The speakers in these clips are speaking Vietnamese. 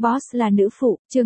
Boss là nữ phụ, chương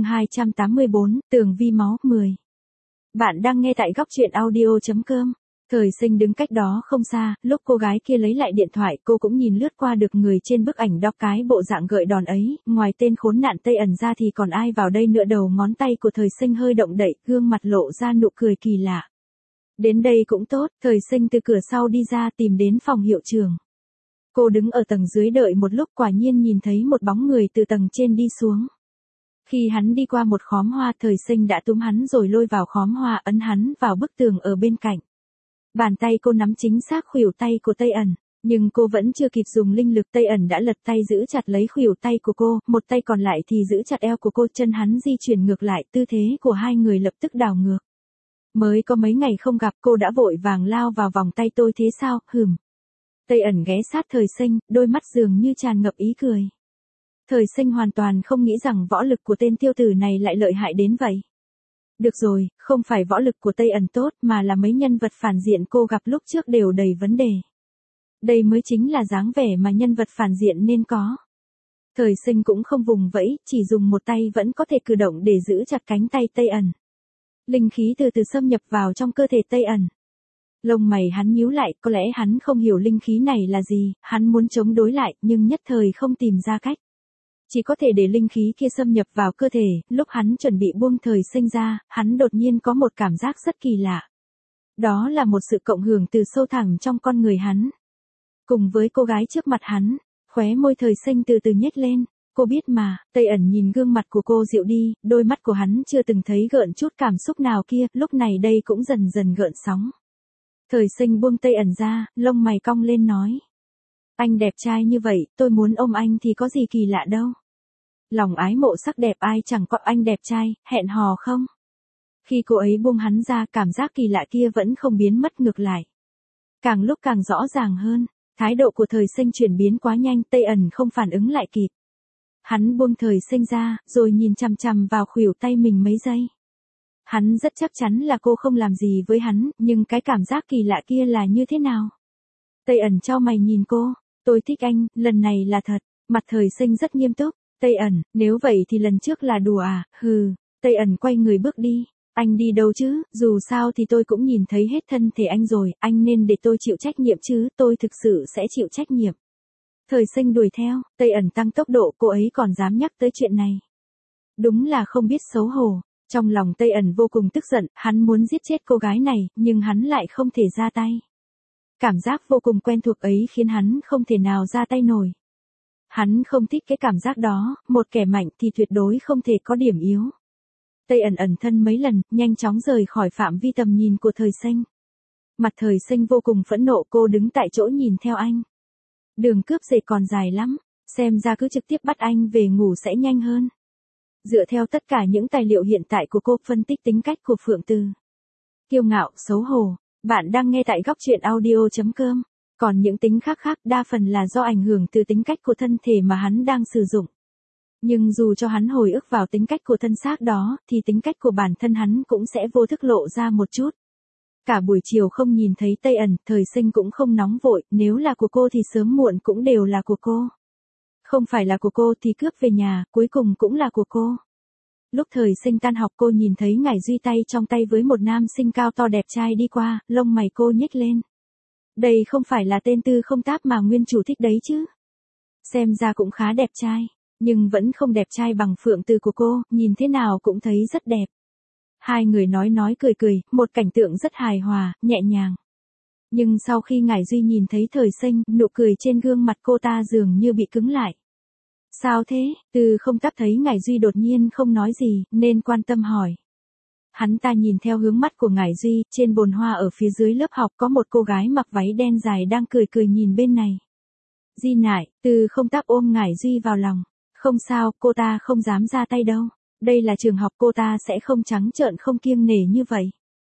284, tường vi máu 10. Bạn đang nghe tại góc truyện audio.com. Thời Sinh đứng cách đó không xa, lúc cô gái kia lấy lại điện thoại cô cũng nhìn lướt qua được người trên bức ảnh đọc cái bộ dạng gợi đòn ấy, ngoài tên khốn nạn Tây ẩn ra thì còn ai vào đây nữa. Đầu ngón tay của Thời Sinh hơi động đậy, gương mặt lộ ra nụ cười kỳ lạ. Đến đây cũng tốt, Thời Sinh từ cửa sau đi ra tìm đến phòng hiệu trưởng. Cô đứng ở tầng dưới đợi một lúc, quả nhiên nhìn thấy một bóng người từ tầng trên đi xuống. Khi hắn đi qua một khóm hoa, Thời Sinh đã túm hắn rồi lôi vào khóm hoa, ấn hắn vào bức tường ở bên cạnh. Bàn tay cô nắm chính xác khuỷu tay của Tây ẩn, nhưng cô vẫn chưa kịp dùng linh lực, Tây ẩn đã lật tay giữ chặt lấy khuỷu tay của cô, một tay còn lại thì giữ chặt eo của cô, chân hắn di chuyển ngược lại, tư thế của hai người lập tức đảo ngược. Mới có mấy ngày không gặp, cô đã vội vàng lao vào vòng tay tôi thế sao, Tây ẩn ghé sát Thời Sinh, đôi mắt dường như tràn ngập ý cười. Thời Sinh hoàn toàn không nghĩ rằng võ lực của tên tiêu tử này lại lợi hại đến vậy. Được rồi, không phải võ lực của Tây ẩn tốt mà là mấy nhân vật phản diện cô gặp lúc trước đều đầy vấn đề. Đây mới chính là dáng vẻ mà nhân vật phản diện nên có. Thời Sinh cũng không vùng vẫy, chỉ dùng một tay vẫn có thể cử động để giữ chặt cánh tay Tây ẩn. Linh khí từ từ xâm nhập vào trong cơ thể Tây ẩn. Lông mày hắn nhíu lại, có lẽ hắn không hiểu linh khí này là gì, hắn muốn chống đối lại, nhưng nhất thời không tìm ra cách. Chỉ có thể để linh khí kia xâm nhập vào cơ thể, lúc hắn chuẩn bị buông Thời Sinh ra, hắn đột nhiên có một cảm giác rất kỳ lạ. Đó là một sự cộng hưởng từ sâu thẳm trong con người hắn. Cùng với cô gái trước mặt hắn, khóe môi Thời Sinh từ từ nhếch lên, cô biết mà. Tây ẩn nhìn gương mặt của cô dịu đi, đôi mắt của hắn chưa từng thấy gợn chút cảm xúc nào kia, lúc này đây cũng dần dần gợn sóng. Thời Sinh buông Tây ẩn ra, lông mày cong lên nói. Anh đẹp trai như vậy, tôi muốn ôm anh thì có gì kỳ lạ đâu. Lòng ái mộ sắc đẹp ai chẳng có, anh đẹp trai, hẹn hò không? Khi cô ấy buông hắn ra, cảm giác kỳ lạ kia vẫn không biến mất, ngược lại. Càng lúc càng rõ ràng hơn, thái độ của Thời Sinh chuyển biến quá nhanh, Tây ẩn không phản ứng lại kịp. Hắn buông Thời Sinh ra, rồi nhìn chằm chằm vào khuỷu tay mình mấy giây. Hắn rất chắc chắn là cô không làm gì với hắn, nhưng cái cảm giác kỳ lạ kia là như thế nào? Tây ẩn chau mày nhìn cô, tôi thích anh, lần này là thật. Mặt Thời Sinh rất nghiêm túc. Tây ẩn, nếu vậy thì lần trước là đùa à, Tây ẩn quay người bước đi. Anh đi đâu chứ, dù sao thì tôi cũng nhìn thấy hết thân thể anh rồi, anh nên để tôi chịu trách nhiệm chứ, tôi thực sự sẽ chịu trách nhiệm. Thời Sinh đuổi theo, Tây ẩn tăng tốc độ, cô ấy còn dám nhắc tới chuyện này. Đúng là không biết xấu hổ. Trong lòng Tây ẩn vô cùng tức giận, hắn muốn giết chết cô gái này, nhưng hắn lại không thể ra tay. Cảm giác vô cùng quen thuộc ấy khiến hắn không thể nào ra tay nổi. Hắn không thích cái cảm giác đó, một kẻ mạnh thì tuyệt đối không thể có điểm yếu. Tây ẩn ẩn thân mấy lần, nhanh chóng rời khỏi phạm vi tầm nhìn của Thời Sinh. Mặt Thời Sinh vô cùng phẫn nộ, cô đứng tại chỗ nhìn theo anh. Đường cướp dễ còn dài lắm, xem ra cứ trực tiếp bắt anh về ngủ sẽ nhanh hơn. Dựa theo tất cả những tài liệu hiện tại của cô, phân tích tính cách của Phượng Từ. Kiêu ngạo, xấu hổ. Bạn đang nghe tại góc truyện audio.com. Còn những tính khác đa phần là do ảnh hưởng từ tính cách của thân thể mà hắn đang sử dụng. Nhưng dù cho hắn hồi ức vào tính cách của thân xác đó, thì tính cách của bản thân hắn cũng sẽ vô thức lộ ra một chút. Cả buổi chiều không nhìn thấy Tây ẩn, Thời Sinh cũng không nóng vội, nếu là của cô thì sớm muộn cũng đều là của cô. Không phải là của cô thì cướp về nhà, cuối cùng cũng là của cô. Lúc Thời Sinh tan học, cô nhìn thấy Ngải Duy tay trong tay với một nam sinh cao to đẹp trai đi qua, lông mày cô nhếch lên. Đây không phải là tên Tư Không Táp mà nguyên chủ thích đấy chứ. Xem ra cũng khá đẹp trai, nhưng vẫn không đẹp trai bằng Phượng Từ của cô, nhìn thế nào cũng thấy rất đẹp. Hai người nói cười, một cảnh tượng rất hài hòa, nhẹ nhàng. Nhưng sau khi Ngải Duy nhìn thấy Thời Sinh, nụ cười trên gương mặt cô ta dường như bị cứng lại. Sao thế? Tư Không Táp thấy Ngải Duy đột nhiên không nói gì, nên quan tâm hỏi. Hắn ta nhìn theo hướng mắt của Ngải Duy, trên bồn hoa ở phía dưới lớp học có một cô gái mặc váy đen dài đang cười nhìn bên này. Di nại, Tư Không Táp ôm Ngải Duy vào lòng. Không sao, cô ta không dám ra tay đâu. Đây là trường học, cô ta sẽ không trắng trợn không kiêng nể như vậy.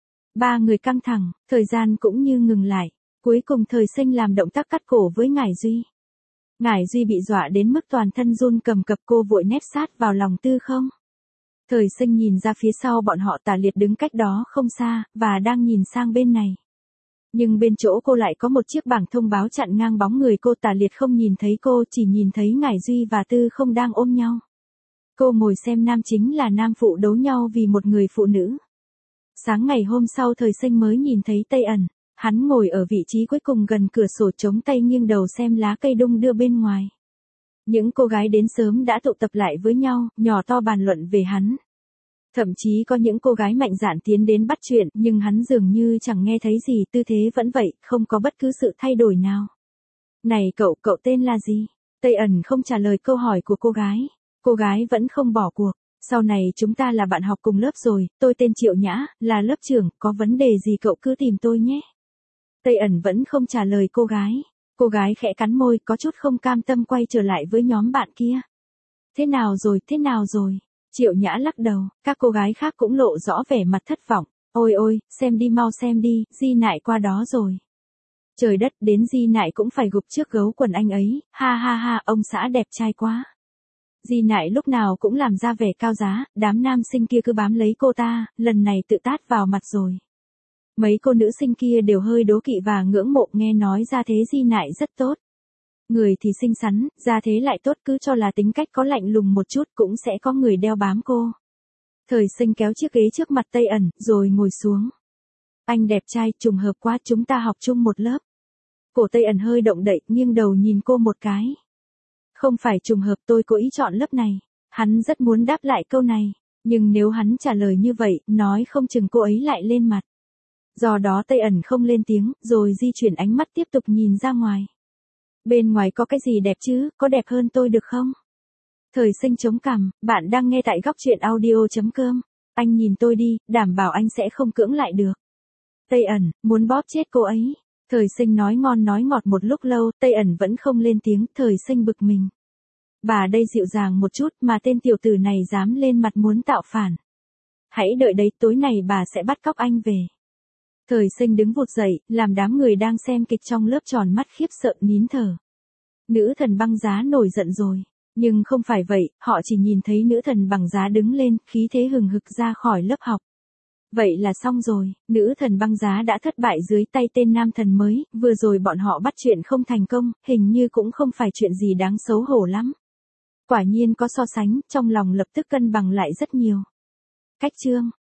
Ba người căng thẳng, thời gian cũng như ngừng lại. Cuối cùng Thời Sinh làm động tác cắt cổ với Ngải Duy. Ngải Duy bị dọa đến mức toàn thân run cầm cập, cô vội nép sát vào lòng Tư Không. Thời Sinh nhìn ra phía sau bọn họ, Tả Liệt đứng cách đó không xa, và đang nhìn sang bên này. Nhưng bên chỗ cô lại có một chiếc bảng thông báo chặn ngang bóng người cô. Tả Liệt không nhìn thấy cô, chỉ nhìn thấy Ngải Duy và Tư Không đang ôm nhau. Cô ngồi xem nam chính là nam phụ đấu nhau vì một người phụ nữ. Sáng ngày hôm sau Thời Sinh mới nhìn thấy Tây Ẩn, hắn ngồi ở vị trí cuối cùng gần cửa sổ chống tay nghiêng đầu xem lá cây đung đưa bên ngoài. Những cô gái đến sớm đã tụ tập lại với nhau, nhỏ to bàn luận về hắn. Thậm chí có những cô gái mạnh dạn tiến đến bắt chuyện, nhưng hắn dường như chẳng nghe thấy gì, tư thế vẫn vậy, không có bất cứ sự thay đổi nào. Này cậu tên là gì? Tây Ẩn không trả lời câu hỏi của cô gái. Cô gái vẫn không bỏ cuộc. Sau này chúng ta là bạn học cùng lớp rồi, tôi tên Triệu Nhã, là lớp trưởng, có vấn đề gì cậu cứ tìm tôi nhé. Tây Ẩn vẫn không trả lời cô gái. Cô gái khẽ cắn môi, có chút không cam tâm quay trở lại với nhóm bạn kia. Thế nào rồi? Triệu Nhã lắc đầu, các cô gái khác cũng lộ rõ vẻ mặt thất vọng. Ôi, xem đi mau xem đi, Di Nại qua đó rồi. Trời đất, đến Di Nại cũng phải gục trước gấu quần anh ấy, ha, ông xã đẹp trai quá. Di Nại lúc nào cũng làm ra vẻ cao giá, đám nam sinh kia cứ bám lấy cô ta, lần này tự tát vào mặt rồi. Mấy cô nữ sinh kia đều hơi đố kỵ và ngưỡng mộ, nghe nói ra thế Di Nại rất tốt. Người thì xinh xắn, ra thế lại tốt, cứ cho là tính cách có lạnh lùng một chút cũng sẽ có người đeo bám cô. Thời Sinh kéo chiếc ghế trước mặt Tây Ẩn, rồi ngồi xuống. Anh đẹp trai, trùng hợp quá, chúng ta học chung một lớp. Cổ Tây Ẩn hơi động đậy, nghiêng đầu nhìn cô một cái. Không phải trùng hợp, tôi cố ý chọn lớp này. Hắn rất muốn đáp lại câu này, nhưng nếu hắn trả lời như vậy, nói không chừng cô ấy lại lên mặt. Do đó Tây Ẩn không lên tiếng, rồi di chuyển ánh mắt tiếp tục nhìn ra ngoài. Bên ngoài có cái gì đẹp chứ, có đẹp hơn tôi được không? Thời Sinh chống cằm, bạn đang nghe tại góc truyện audio.com. Anh nhìn tôi đi, đảm bảo anh sẽ không cưỡng lại được. Tây Ẩn, muốn bóp chết cô ấy. Thời Sinh nói ngon nói ngọt một lúc lâu, Tây Ẩn vẫn không lên tiếng, Thời Sinh bực mình. Bà đây dịu dàng một chút mà tên tiểu tử này dám lên mặt muốn tạo phản. Hãy đợi đấy, tối nay bà sẽ bắt cóc anh về. Thời Sinh đứng vụt dậy, làm đám người đang xem kịch trong lớp tròn mắt khiếp sợ nín thở. Nữ thần băng giá nổi giận rồi. Nhưng không phải vậy, họ chỉ nhìn thấy nữ thần băng giá đứng lên, khí thế hừng hực ra khỏi lớp học. Vậy là xong rồi, nữ thần băng giá đã thất bại dưới tay tên nam thần mới, vừa rồi bọn họ bắt chuyện không thành công, hình như cũng không phải chuyện gì đáng xấu hổ lắm. Quả nhiên có so sánh, trong lòng lập tức cân bằng lại rất nhiều. Cách chương